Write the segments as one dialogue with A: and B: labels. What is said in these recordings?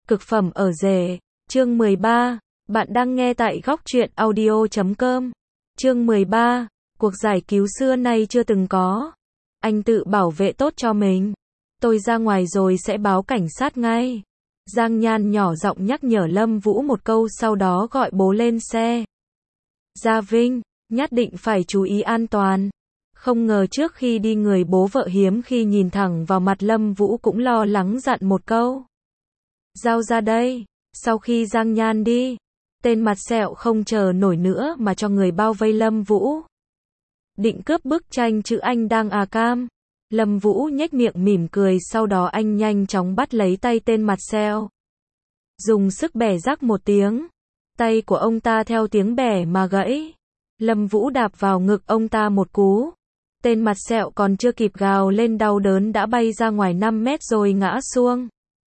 A: Cực phẩm ở rể, chương 13, bạn đang nghe tại góc truyện audio.com. Chương 13, cuộc giải cứu xưa nay chưa từng có. Anh tự bảo vệ tốt cho mình. Tôi ra ngoài rồi sẽ báo cảnh sát ngay. Giang Nhan nhỏ giọng nhắc nhở Lâm Vũ một câu, sau đó gọi bố lên xe. Gia Vinh, nhất định phải chú ý an toàn. Không ngờ trước khi đi người bố vợ hiếm khi nhìn thẳng vào mặt Lâm Vũ cũng lo lắng dặn một câu. Giao ra đây. Sau khi Giang Nhan đi, tên mặt sẹo không chờ nổi nữa mà cho người bao vây Lâm Vũ. Định cướp bức tranh chữ anh đang cam. Lâm Vũ nhếch miệng mỉm cười, sau đó anh nhanh chóng bắt lấy tay tên mặt sẹo. Dùng sức bẻ rắc một tiếng. Tay của ông ta theo tiếng bẻ mà gãy. Lâm Vũ đạp vào ngực ông ta một cú. Tên mặt sẹo còn chưa kịp gào lên đau đớn đã bay ra ngoài 5 mét rồi ngã xuống.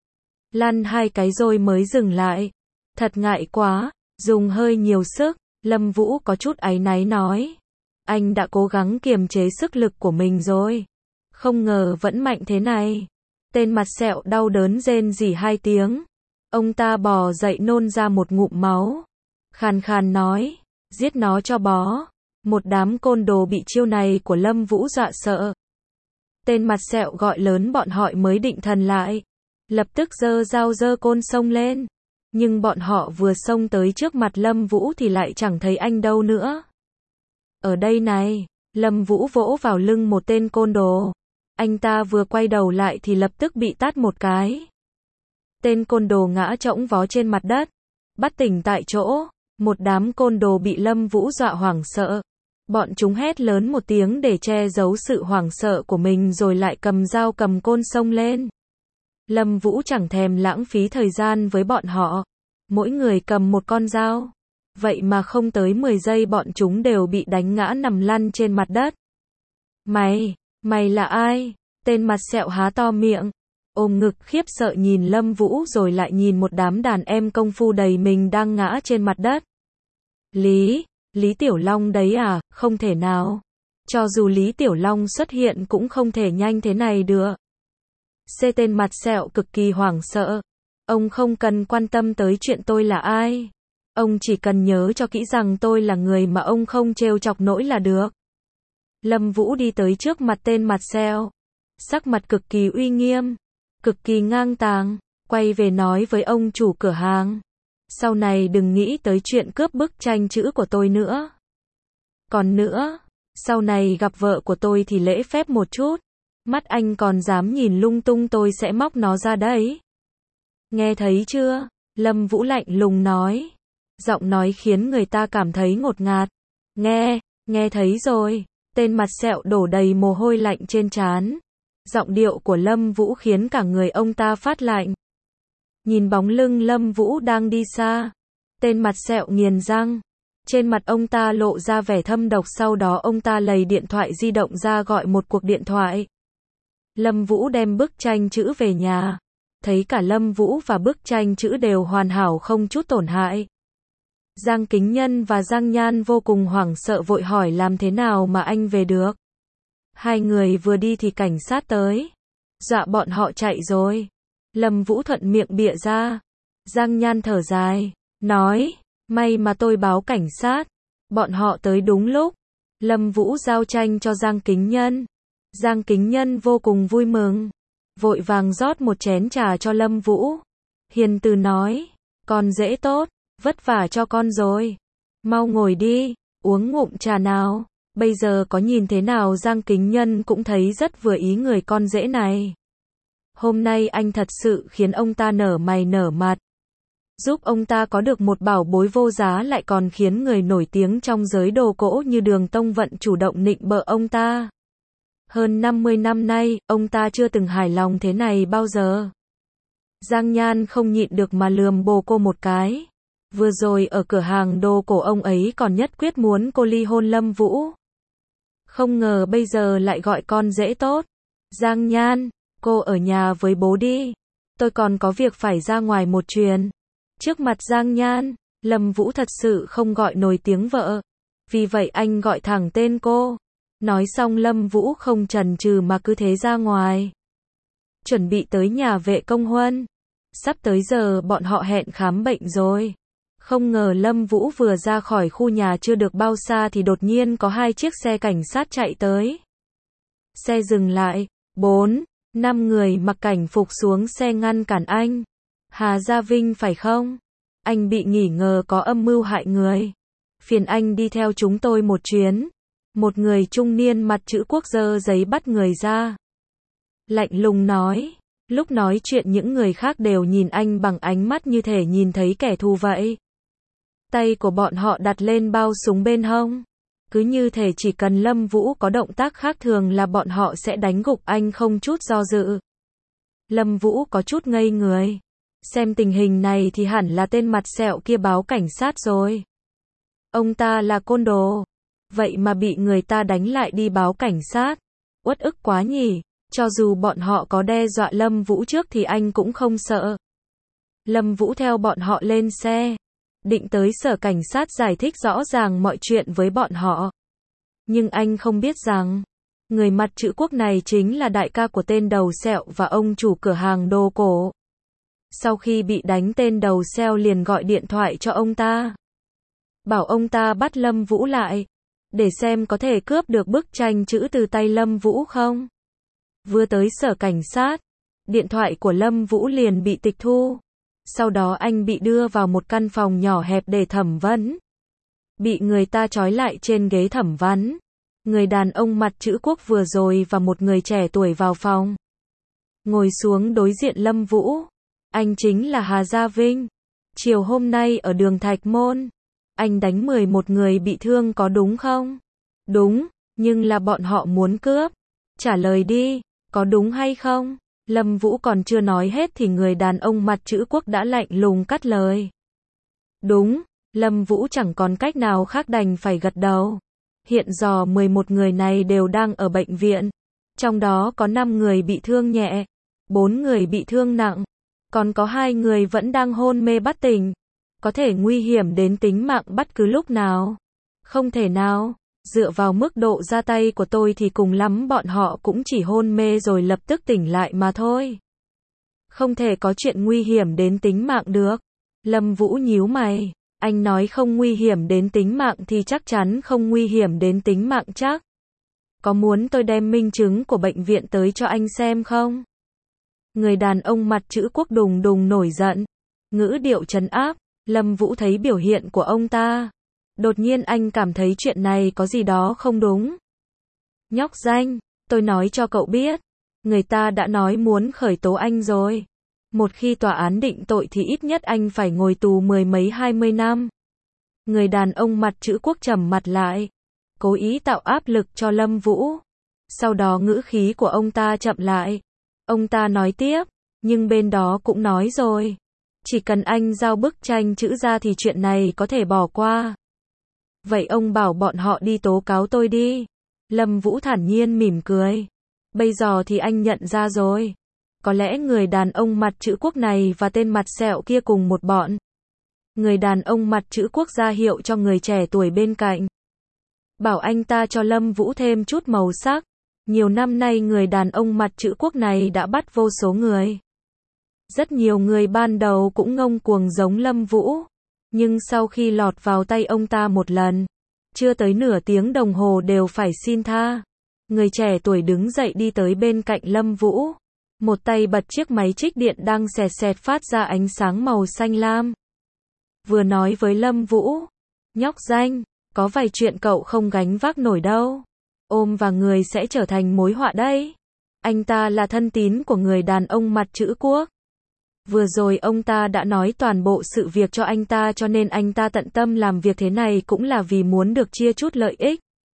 A: Lăn 2 cái rồi mới dừng lại. Thật ngại quá, dùng hơi nhiều sức, Lâm Vũ có chút áy náy nói. Anh đã cố gắng kiềm chế sức lực của mình rồi. Không ngờ vẫn mạnh thế này. Tên mặt sẹo đau đớn rên rỉ 2 tiếng. Ông ta bò dậy nôn ra một ngụm máu. Khàn khàn nói, giết nó cho bó. Một đám côn đồ bị chiêu này của Lâm Vũ dọa sợ. Tên mặt sẹo gọi lớn bọn họ mới định thần lại. Lập tức giơ dao giơ côn xông lên. Nhưng bọn họ vừa xông tới trước mặt Lâm Vũ thì lại chẳng thấy anh đâu nữa. Ở đây này, Lâm Vũ vỗ vào lưng một tên côn đồ. Anh ta vừa quay đầu lại thì lập tức bị tát một cái. Tên côn đồ ngã chõng vó trên mặt đất. Bất tỉnh tại chỗ, một đám côn đồ bị Lâm Vũ dọa hoảng sợ. Bọn chúng hét lớn một tiếng để che giấu sự hoảng sợ của mình rồi lại cầm dao cầm côn xông lên. Lâm Vũ chẳng thèm lãng phí thời gian với bọn họ. Mỗi người cầm một con dao. Vậy mà không tới 10 giây bọn chúng đều bị đánh ngã nằm lăn trên mặt đất. Mày là ai? Tên mặt sẹo há to miệng. Ôm ngực khiếp sợ nhìn Lâm Vũ rồi lại nhìn một đám đàn em công phu đầy mình đang ngã trên mặt đất. Lý Tiểu Long đấy à? Không thể nào. Cho dù Lý Tiểu Long xuất hiện cũng không thể nhanh thế này được. Tên mặt sẹo cực kỳ hoảng sợ. Ông không cần quan tâm tới chuyện tôi là ai. Ông chỉ cần nhớ cho kỹ rằng tôi là người mà ông không trêu chọc nổi là được. Lâm Vũ đi tới trước mặt tên mặt sẹo. Sắc mặt cực kỳ uy nghiêm. Cực kỳ ngang tàng. Quay về nói với ông chủ cửa hàng. Sau này đừng nghĩ tới chuyện cướp bức tranh chữ của tôi nữa. Còn nữa, sau này gặp vợ của tôi thì lễ phép một chút. Mắt anh còn dám nhìn lung tung tôi sẽ móc nó ra đấy. Nghe thấy chưa? Lâm Vũ lạnh lùng nói. Giọng nói khiến người ta cảm thấy ngột ngạt. Nghe thấy rồi. Tên mặt sẹo đổ đầy mồ hôi lạnh trên trán. Giọng điệu của Lâm Vũ khiến cả người ông ta phát lạnh. Nhìn bóng lưng Lâm Vũ đang đi xa. Tên mặt sẹo nghiền răng. Trên mặt ông ta lộ ra vẻ thâm độc, sau đó ông ta lấy điện thoại di động ra gọi một cuộc điện thoại. Lâm Vũ đem bức tranh chữ về nhà. Thấy cả Lâm Vũ và bức tranh chữ đều hoàn hảo không chút tổn hại. Giang Kính Nhân và Giang Nhan vô cùng hoảng sợ vội hỏi làm thế nào mà anh về được. Hai người vừa đi thì cảnh sát tới. Dọa bọn họ chạy rồi. Lâm Vũ thuận miệng bịa ra. Giang Nhan thở dài, nói, may mà tôi báo cảnh sát. Bọn họ tới đúng lúc. Lâm Vũ giao tranh cho Giang Kính Nhân. Giang Kính Nhân vô cùng vui mừng. Vội vàng rót một chén trà cho Lâm Vũ. Hiền từ nói, con dễ tốt, vất vả cho con rồi. Mau ngồi đi, uống ngụm trà nào. Bây giờ có nhìn thế nào Giang Kính Nhân cũng thấy rất vừa ý người con rể này. Hôm nay anh thật sự khiến ông ta nở mày nở mặt. Giúp ông ta có được một bảo bối vô giá, lại còn khiến người nổi tiếng trong giới đồ cỗ như Đường Tông Vận chủ động nịnh bợ ông ta. Hơn 50 năm nay, ông ta chưa từng hài lòng thế này bao giờ. Giang Nhan không nhịn được mà lườm bồ cô một cái. Vừa rồi ở cửa hàng đồ cổ ông ấy còn nhất quyết muốn cô ly hôn Lâm Vũ. Không ngờ bây giờ lại gọi con dễ tốt. Giang Nhan, cô ở nhà với bố đi. Tôi còn có việc phải ra ngoài một chuyến. Trước mặt Giang Nhan, Lâm Vũ thật sự không gọi nổi tiếng vợ. Vì vậy anh gọi thẳng tên cô. Nói xong Lâm Vũ không chần chừ mà cứ thế ra ngoài. Chuẩn bị tới nhà vệ công huân. Sắp tới giờ bọn họ hẹn khám bệnh rồi. Không ngờ Lâm Vũ vừa ra khỏi khu nhà chưa được bao xa thì đột nhiên có 2 chiếc xe cảnh sát chạy tới. Xe dừng lại, 4, 5 người mặc cảnh phục xuống xe ngăn cản anh. Hà Gia Vinh phải không? Anh bị nghi ngờ có âm mưu hại người. Phiền anh đi theo chúng tôi một chuyến. Một người trung niên mặt chữ quốc giơ giấy bắt người ra. Lạnh lùng nói. Lúc nói chuyện những người khác đều nhìn anh bằng ánh mắt như thể nhìn thấy kẻ thù vậy. Tay của bọn họ đặt lên bao súng bên hông. Cứ như thể chỉ cần Lâm Vũ có động tác khác thường là bọn họ sẽ đánh gục anh không chút do dự. Lâm Vũ có chút ngây người. Xem tình hình này thì hẳn là tên mặt sẹo kia báo cảnh sát rồi. Ông ta là côn đồ. Vậy mà bị người ta đánh lại đi báo cảnh sát. Uất ức quá nhỉ. Cho dù bọn họ có đe dọa Lâm Vũ trước thì anh cũng không sợ. Lâm Vũ theo bọn họ lên xe. Định tới sở cảnh sát giải thích rõ ràng mọi chuyện với bọn họ. Nhưng anh không biết rằng, người mặt chữ quốc này chính là đại ca của tên đầu sẹo và ông chủ cửa hàng đồ cổ. Sau khi bị đánh tên đầu sẹo liền gọi điện thoại cho ông ta. Bảo ông ta bắt Lâm Vũ lại. Để xem có thể cướp được bức tranh chữ từ tay Lâm Vũ không. Vừa tới sở cảnh sát, điện thoại của Lâm Vũ liền bị tịch thu. Sau đó anh bị đưa vào một căn phòng nhỏ hẹp để thẩm vấn. Bị người ta trói lại trên ghế thẩm vấn. Người đàn ông mặt chữ quốc vừa rồi và một người trẻ tuổi vào phòng. Ngồi xuống đối diện Lâm Vũ. Anh chính là Hà Gia Vinh. Chiều hôm nay ở đường Thạch Môn, anh đánh 11 người bị thương có đúng không? Đúng, nhưng là bọn họ muốn cướp. Trả lời đi, có đúng hay không? Lâm Vũ còn chưa nói hết thì người đàn ông mặt chữ quốc đã lạnh lùng cắt lời. Đúng, Lâm Vũ chẳng còn cách nào khác đành phải gật đầu. Hiện giờ 11 người này đều đang ở bệnh viện. Trong đó có 5 người bị thương nhẹ, 4 người bị thương nặng. Còn có 2 người vẫn đang hôn mê bất tỉnh. Có thể nguy hiểm đến tính mạng bất cứ lúc nào. Không thể nào. Dựa vào mức độ ra tay của tôi thì cùng lắm bọn họ cũng chỉ hôn mê rồi lập tức tỉnh lại mà thôi. Không thể có chuyện nguy hiểm đến tính mạng được. Lâm Vũ nhíu mày. Anh nói không nguy hiểm đến tính mạng thì chắc chắn không nguy hiểm đến tính mạng chắc. Có muốn tôi đem minh chứng của bệnh viện tới cho anh xem không? Người đàn ông mặt chữ quốc đùng đùng nổi giận. Ngữ điệu trấn áp. Lâm Vũ thấy biểu hiện của ông ta. Đột nhiên anh cảm thấy chuyện này có gì đó không đúng. Nhóc danh, tôi nói cho cậu biết. Người ta đã nói muốn khởi tố anh rồi. Một khi tòa án định tội thì ít nhất anh phải ngồi tù 10 mấy 20 năm. Người đàn ông mặt chữ quốc trầm mặt lại. Cố ý tạo áp lực cho Lâm Vũ. Sau đó ngữ khí của ông ta chậm lại. Ông ta nói tiếp, nhưng bên đó cũng nói rồi. Chỉ cần anh giao bức tranh chữ ra thì chuyện này có thể bỏ qua. Vậy ông bảo bọn họ đi tố cáo tôi đi. Lâm Vũ thản nhiên mỉm cười. Bây giờ thì anh nhận ra rồi. Có lẽ người đàn ông mặt chữ quốc này và tên mặt sẹo kia cùng một bọn. Người đàn ông mặt chữ quốc ra hiệu cho người trẻ tuổi bên cạnh. Bảo anh ta cho Lâm Vũ thêm chút màu sắc. Nhiều năm nay người đàn ông mặt chữ quốc này đã bắt vô số người. Rất nhiều người ban đầu cũng ngông cuồng giống Lâm Vũ. Nhưng sau khi lọt vào tay ông ta một lần, chưa tới nửa tiếng đồng hồ đều phải xin tha. Người trẻ tuổi đứng dậy đi tới bên cạnh Lâm Vũ. Một tay bật chiếc máy trích điện đang xẹt xẹt phát ra ánh sáng màu xanh lam. Vừa nói với Lâm Vũ, nhóc danh, có vài chuyện cậu không gánh vác nổi đâu. Ôm và người sẽ trở thành mối họa đấy. Anh ta là thân tín của người đàn ông mặt chữ quốc. Vừa rồi ông ta đã nói toàn bộ sự việc cho anh ta cho nên anh ta tận tâm làm việc thế này cũng là vì muốn được chia chút lợi ích.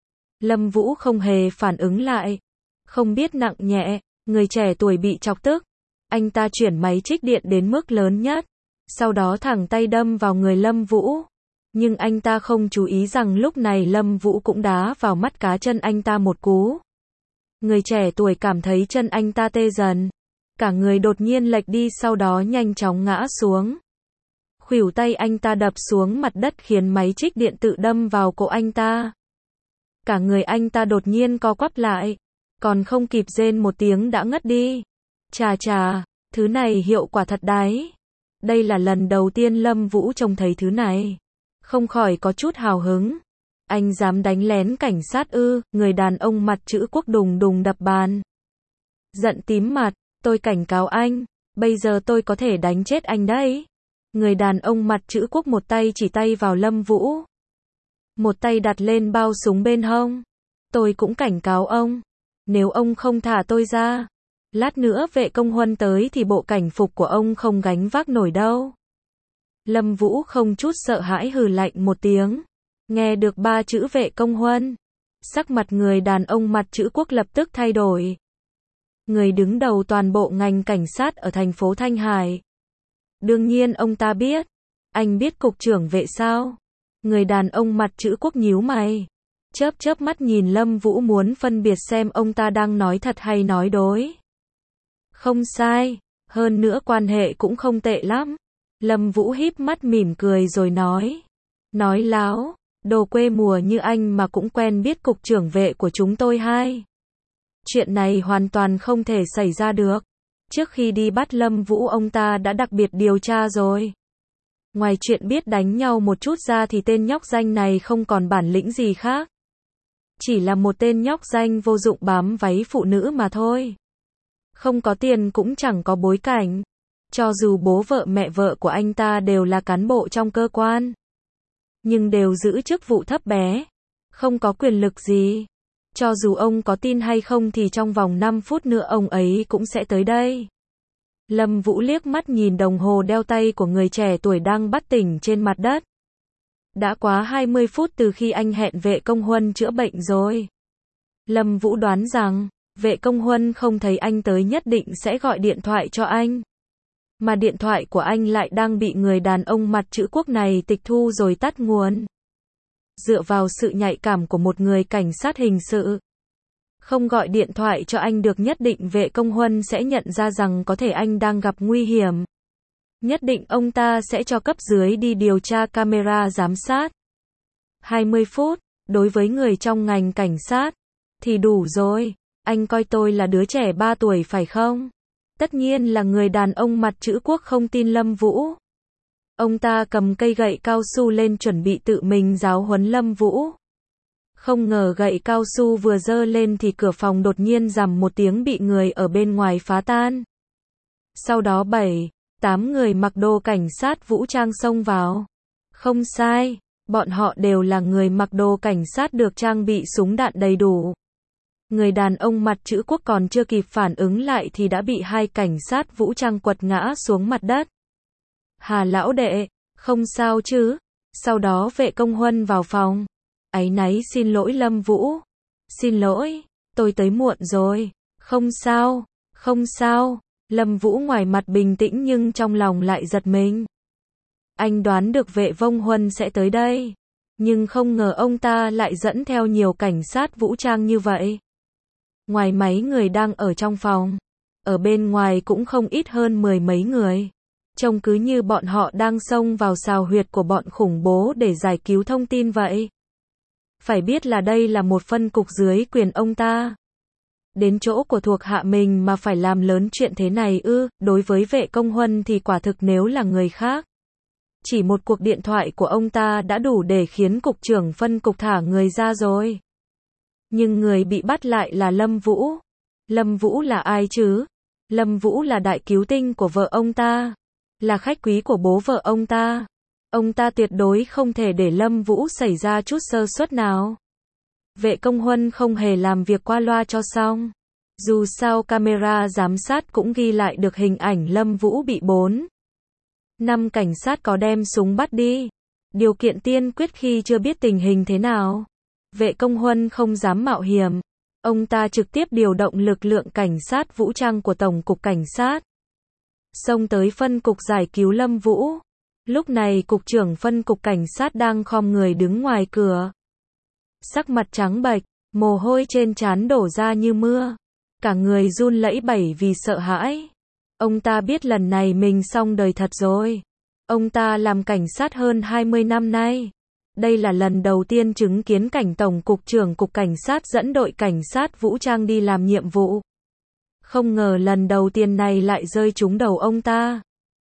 A: Lâm Vũ không hề phản ứng lại. Không biết nặng nhẹ, người trẻ tuổi bị chọc tức. Anh ta chuyển máy trích điện đến mức lớn nhất. Sau đó thẳng tay đâm vào người Lâm Vũ. Nhưng anh ta không chú ý rằng lúc này Lâm Vũ cũng đá vào mắt cá chân anh ta một cú. Người trẻ tuổi cảm thấy chân anh ta tê dần. Cả người đột nhiên lệch đi sau đó nhanh chóng ngã xuống. Khuỷu tay anh ta đập xuống mặt đất khiến máy trích điện tự đâm vào cổ anh ta. Cả người anh ta đột nhiên co quắp lại. Còn không kịp rên một tiếng đã ngất đi. Chà chà, Thứ này hiệu quả thật đấy. Đây là lần đầu tiên Lâm Vũ trông thấy thứ này. Không khỏi có chút hào hứng. Anh dám đánh lén cảnh sát ư? Người đàn ông mặt chữ quốc đùng đùng đập bàn. Giận tím mặt, tôi cảnh cáo anh, bây giờ tôi có thể đánh chết anh đấy. Người đàn ông mặt chữ quốc một tay chỉ tay vào Lâm Vũ. Một tay đặt lên bao súng bên hông. Tôi cũng cảnh cáo ông, nếu ông không thả tôi ra, lát nữa vệ công huân tới thì bộ cảnh phục của ông không gánh vác nổi đâu. Lâm Vũ không chút sợ hãi hừ lạnh một tiếng. Nghe được 3 chữ vệ công huân, sắc mặt người đàn ông mặt chữ quốc lập tức thay đổi. Người đứng đầu toàn bộ ngành cảnh sát ở thành phố Thanh Hải. Đương nhiên ông ta biết. Anh biết cục trưởng vệ sao? Người đàn ông mặt chữ quốc nhíu mày. Chớp chớp mắt nhìn Lâm Vũ muốn phân biệt xem ông ta đang nói thật hay nói dối. Không sai, hơn nữa quan hệ cũng không tệ lắm. Lâm Vũ híp mắt mỉm cười rồi nói. Nói láo, đồ quê mùa như anh mà cũng quen biết cục trưởng vệ của chúng tôi hay. Chuyện này hoàn toàn không thể xảy ra được. Trước khi đi bắt Lâm Vũ ông ta đã đặc biệt điều tra rồi. Ngoài chuyện biết đánh nhau một chút ra thì tên nhóc danh này không còn bản lĩnh gì khác. Chỉ là một tên nhóc danh vô dụng bám váy phụ nữ mà thôi. Không có tiền cũng chẳng có bối cảnh. Cho dù bố vợ mẹ vợ của anh ta đều là cán bộ trong cơ quan, nhưng đều giữ chức vụ thấp bé, không có quyền lực gì. Cho dù ông có tin hay không thì trong vòng 5 phút nữa ông ấy cũng sẽ tới đây. Lâm Vũ liếc mắt nhìn đồng hồ đeo tay của người trẻ tuổi đang bất tỉnh trên mặt đất. Đã quá 20 phút từ khi anh hẹn vệ công huân chữa bệnh rồi. Lâm Vũ đoán rằng, vệ công huân không thấy anh tới nhất định sẽ gọi điện thoại cho anh. Mà điện thoại của anh lại đang bị người đàn ông mặt chữ quốc này tịch thu rồi tắt nguồn. Dựa vào sự nhạy cảm của một người cảnh sát hình sự, không gọi điện thoại cho anh được nhất định vệ công huân sẽ nhận ra rằng có thể anh đang gặp nguy hiểm. Nhất định ông ta sẽ cho cấp dưới đi điều tra camera giám sát. 20 phút, đối với người trong ngành cảnh sát, thì đủ rồi. Anh coi tôi là đứa trẻ 3 tuổi phải không? Tất nhiên là người đàn ông mặt chữ quốc không tin Lâm Vũ. Ông ta cầm cây gậy cao su lên chuẩn bị tự mình giáo huấn Lâm Vũ. Không ngờ gậy cao su vừa giơ lên thì cửa phòng đột nhiên rầm một tiếng bị người ở bên ngoài phá tan. Sau đó 7-8 người mặc đồ cảnh sát vũ trang xông vào. Không sai, bọn họ đều là người mặc đồ cảnh sát được trang bị súng đạn đầy đủ. Người đàn ông mặt chữ quốc còn chưa kịp phản ứng lại thì đã bị 2 cảnh sát vũ trang quật ngã xuống mặt đất. Hà lão đệ, không sao chứ? Sau đó vệ công huân vào phòng. Áy náy xin lỗi Lâm Vũ. Xin lỗi, tôi tới muộn rồi. Không sao, không sao. Lâm Vũ ngoài mặt bình tĩnh nhưng trong lòng lại giật mình. Anh đoán được vệ công huân sẽ tới đây. Nhưng không ngờ ông ta lại dẫn theo nhiều cảnh sát vũ trang như vậy. Ngoài mấy người đang ở trong phòng, ở bên ngoài cũng không ít hơn 10 mấy người. Trông cứ như bọn họ đang xông vào xào huyệt của bọn khủng bố để giải cứu thông tin vậy. Phải biết là đây là một phân cục dưới quyền ông ta. Đến chỗ của thuộc hạ mình mà phải làm lớn chuyện thế này ư? Đối với vệ công huân thì quả thực nếu là người khác, chỉ một cuộc điện thoại của ông ta đã đủ để khiến cục trưởng phân cục thả người ra rồi. Nhưng người bị bắt lại là Lâm Vũ. Lâm Vũ là ai chứ? Lâm Vũ là đại cứu tinh của vợ ông ta, là khách quý của bố vợ ông ta. Ông ta tuyệt đối không thể để Lâm Vũ xảy ra chút sơ suất nào. Vệ công huân không hề làm việc qua loa cho xong. Dù sao camera giám sát cũng ghi lại được hình ảnh Lâm Vũ bị 4-5 cảnh sát có đem súng bắt đi. Điều kiện tiên quyết khi chưa biết tình hình thế nào, vệ công huân không dám mạo hiểm. Ông ta trực tiếp điều động lực lượng cảnh sát vũ trang của Tổng cục Cảnh sát, xông tới phân cục giải cứu Lâm Vũ. Lúc này cục trưởng phân cục cảnh sát đang khom người đứng ngoài cửa. Sắc mặt trắng bệch, mồ hôi trên trán đổ ra như mưa. Cả người run lẩy bẩy vì sợ hãi. Ông ta biết lần này mình xong đời thật rồi. Ông ta làm cảnh sát hơn 20 năm nay. Đây là lần đầu tiên chứng kiến cảnh Tổng cục trưởng cục cảnh sát dẫn đội cảnh sát vũ trang đi làm nhiệm vụ. Không ngờ lần đầu tiền này lại rơi trúng đầu ông ta.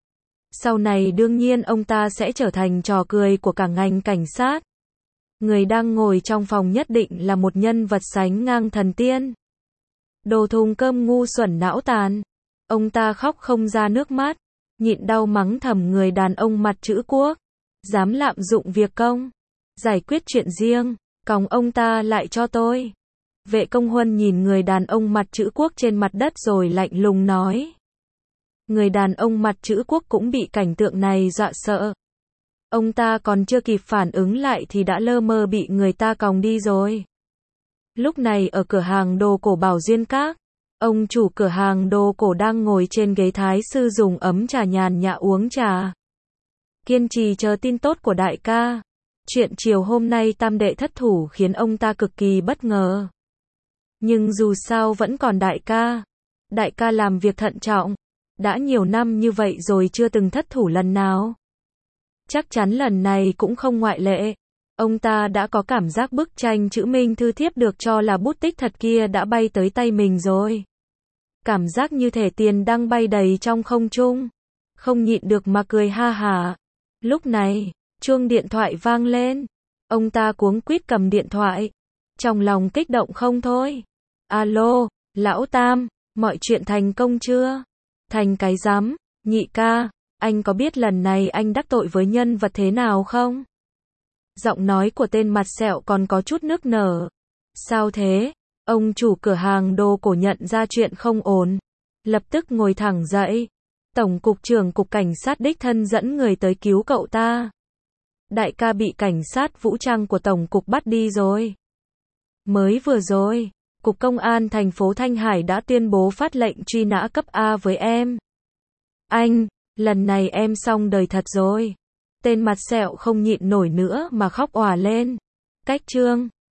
A: Sau này đương nhiên ông ta sẽ trở thành trò cười của cả ngành cảnh sát. Người đang ngồi trong phòng nhất định là một nhân vật sánh ngang thần tiên. Đồ thùng cơm ngu xuẩn não tàn. Ông ta khóc không ra nước mắt, nhịn đau mắng thầm người đàn ông mặt chữ quốc. Dám lạm dụng việc công, giải quyết chuyện riêng, còng ông ta lại cho tôi. Vệ Công Huân nhìn người đàn ông mặt chữ quốc trên mặt đất rồi lạnh lùng nói. Người đàn ông mặt chữ quốc cũng bị cảnh tượng này dọa sợ. Ông ta còn chưa kịp phản ứng lại thì đã lơ mơ bị người ta còng đi rồi. Lúc này ở cửa hàng đồ cổ Bảo Duyên Các, ông chủ cửa hàng đồ cổ đang ngồi trên ghế thái sư dùng ấm trà nhàn nhã uống trà. Kiên trì chờ tin tốt của đại ca. Chuyện chiều hôm nay tam đệ thất thủ khiến ông ta cực kỳ bất ngờ. Nhưng dù sao vẫn còn đại ca. Đại ca làm việc thận trọng. Đã nhiều năm như vậy rồi chưa từng thất thủ lần nào. Chắc chắn lần này cũng không ngoại lệ. Ông ta đã có cảm giác bức tranh chữ Minh Thư Thiếp được cho là bút tích thật kia đã bay tới tay mình rồi. Cảm giác như thể tiền đang bay đầy trong không trung. Không nhịn được mà cười ha hả. Lúc này, chuông điện thoại vang lên. Ông ta cuống quýt cầm điện thoại. Trong lòng kích động không thôi. Alo, lão Tam, mọi chuyện thành công chưa? Thành cái rắm, nhị ca, anh có biết lần này anh đắc tội với nhân vật thế nào không? Giọng nói của tên mặt sẹo còn có chút nức nở. Sao thế? Ông chủ cửa hàng đồ cổ nhận ra chuyện không ổn. Lập tức ngồi thẳng dậy. Tổng cục trưởng cục cảnh sát đích thân dẫn người tới cứu cậu ta. Đại ca bị cảnh sát vũ trang của tổng cục bắt đi rồi. Mới vừa rồi, Cục Công an thành phố Thanh Hải đã tuyên bố phát lệnh truy nã cấp A với em. Anh, lần này em xong đời thật rồi. Tên mặt sẹo không nhịn nổi nữa mà khóc òa lên. Cách chương